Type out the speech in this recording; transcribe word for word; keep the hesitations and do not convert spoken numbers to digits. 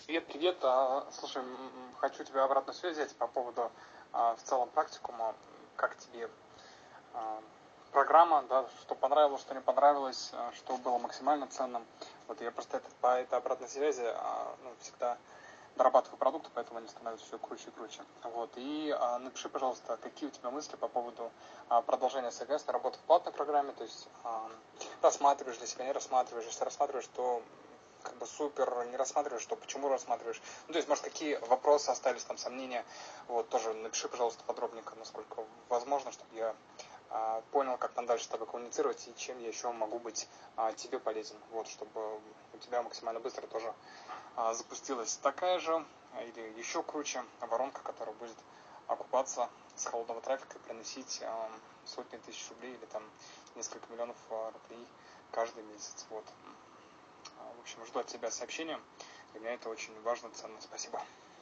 Привет, привет. А, Слушай, м, хочу тебя обратную связь взять по поводу а, в целом практикума. Как тебе а, программа, да, что понравилось, что не понравилось, а, что было максимально ценным. Вот я просто это, по этой обратной связи а, ну, всегда дорабатываю продукты, поэтому они становятся все круче и круче. Вот. И а, напиши, пожалуйста, какие у тебя мысли по поводу а, продолжения совместной работы в платной программе, то есть а, рассматриваешь для себя, не рассматриваешь, если рассматриваешь, то как бы супер, не рассматриваешь, то почему рассматриваешь. Ну, то есть, может, какие вопросы остались, там, сомнения, вот, тоже напиши, пожалуйста, подробненько, насколько возможно, чтобы я а, понял, как нам дальше с тобой коммуницировать и чем я еще могу быть а, тебе полезен, вот, чтобы у тебя максимально быстро тоже а, запустилась такая же или еще круче воронка, которая будет окупаться с холодного трафика и приносить а, сотни тысяч рублей или там несколько миллионов а, рублей каждый месяц, вот. В общем, жду от тебя сообщения. Для меня это очень важно, ценно. Спасибо.